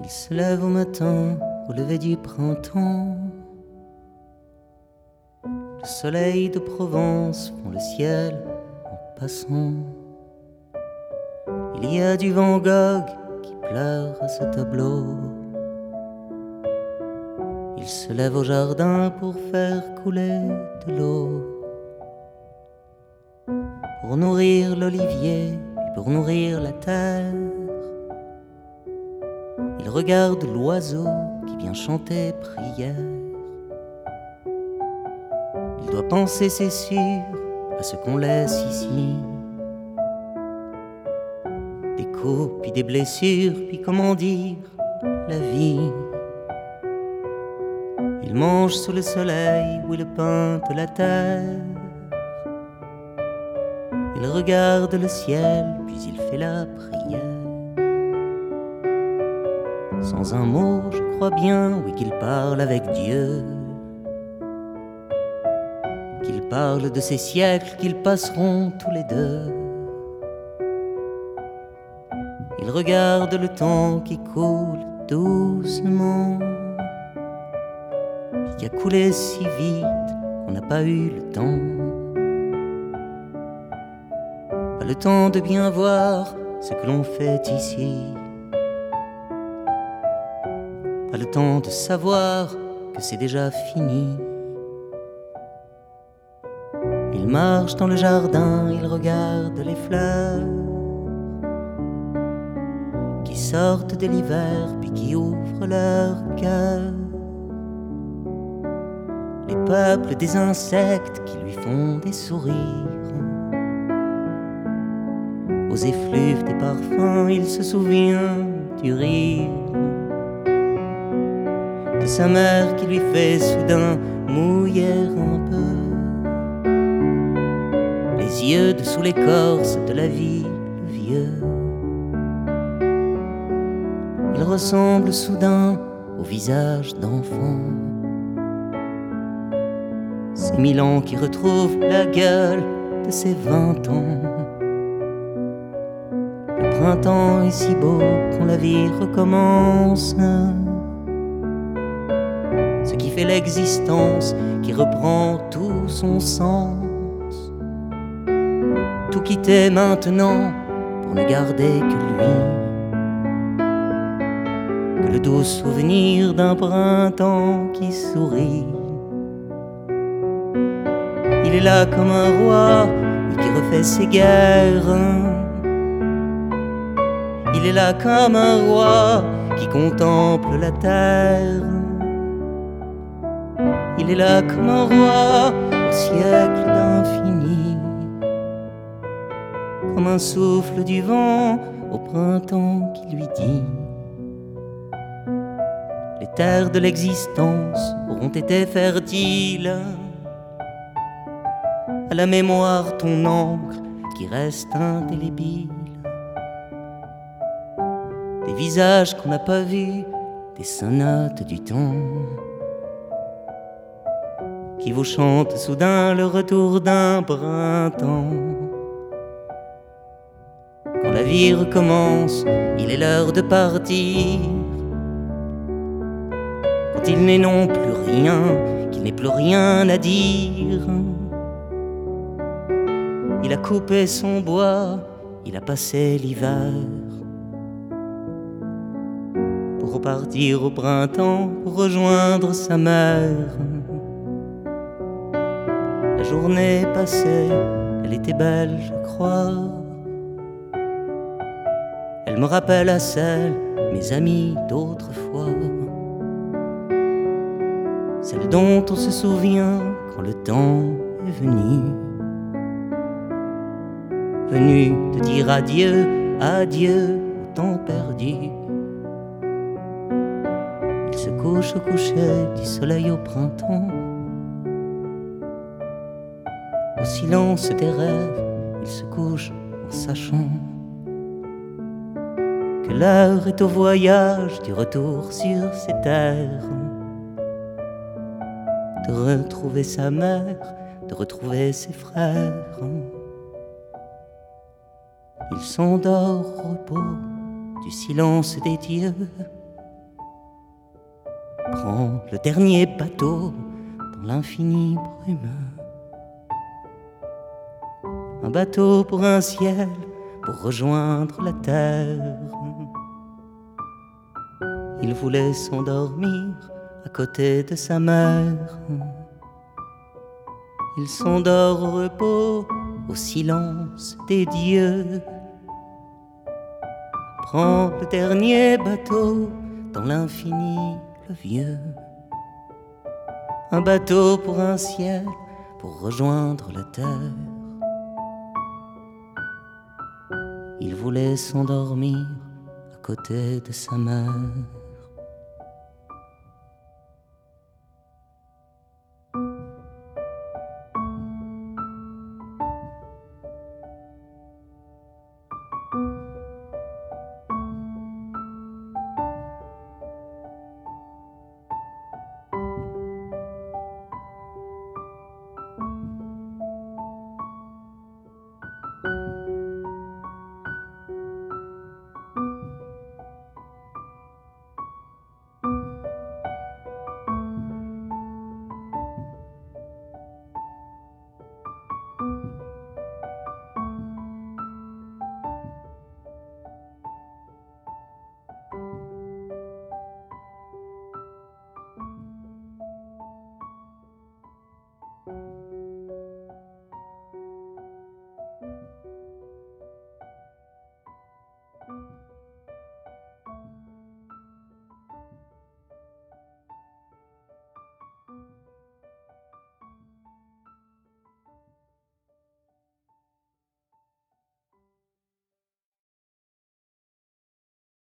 Il se lève au matin, au lever du printemps. Le soleil de Provence fond le ciel en passant. Il y a du Van Gogh qui pleure à ce tableau. Il se lève au jardin pour faire couler de l'eau, pour nourrir l'olivier, puis pour nourrir la terre. Il regarde l'oiseau qui vient chanter prière. Il doit penser, c'est sûr, à ce qu'on laisse ici. Des coups, puis des blessures, puis comment dire, la vie. Il mange sous le soleil où il peint la terre. Il regarde le ciel, puis il fait la prière. Sans un mot, je crois bien, oui, qu'il parle avec Dieu. Qu'il parle de ces siècles qu'ils passeront tous les deux. Il regarde le temps qui coule doucement, puis qui a coulé si vite qu'on n'a pas eu le temps. Pas le temps de bien voir ce que l'on fait ici. Pas le temps de savoir que c'est déjà fini. Il marche dans le jardin, il regarde les fleurs qui sortent de l'hiver puis qui ouvrent leur cœur. Les peuples des insectes qui lui font des sourires. Aux effluves des parfums, il se souvient du rire de sa mère qui lui fait soudain mouiller un peu les yeux dessous l'écorce de la vie, le vieux. Il ressemble soudain au visage d'enfant. Ces 1000 ans qui retrouvent la gueule de ses 20 ans. Le printemps est si beau quand la vie recommence. Ce qui fait l'existence, qui reprend tout son sens. Tout quitter maintenant pour ne garder que lui, que le doux souvenir d'un printemps qui sourit. Il est là comme un roi qui refait ses guerres. Il est là comme un roi qui contemple la terre. Il est là comme un roi au siècle d'infini, comme un souffle du vent au printemps qui lui dit: les terres de l'existence auront été fertiles. À la mémoire ton encre qui reste indélébile. Des visages qu'on n'a pas vus, des sonates du temps qui vous chantent soudain le retour d'un printemps. Quand la vie recommence, il est l'heure de partir. Quand il n'est non plus rien, qu'il n'est plus rien à dire. Il a coupé son bois, il a passé l'hiver pour repartir au printemps, pour rejoindre sa mère. La journée passée, elle était belle, je crois. Elle me rappelle à celle, mes amis d'autrefois. Celle dont on se souvient quand le temps est venu. Venu de dire adieu, adieu au temps perdu. Il se couche au coucher du soleil au printemps. Au silence des rêves, il se couche en sachant que l'heure est au voyage du retour sur ces terres. De retrouver sa mère, de retrouver ses frères. Il s'endort au repos du silence des dieux. prend le dernier bateau dans l'infinie brume. Un bateau pour un ciel, pour rejoindre la terre. Il voulait s'endormir à côté de sa mère. Il s'endort au repos, au silence des dieux. Prends le dernier bateau dans l'infini, le vieux. Un bateau pour un ciel, pour rejoindre la terre. Il voulait s'endormir à côté de sa mère.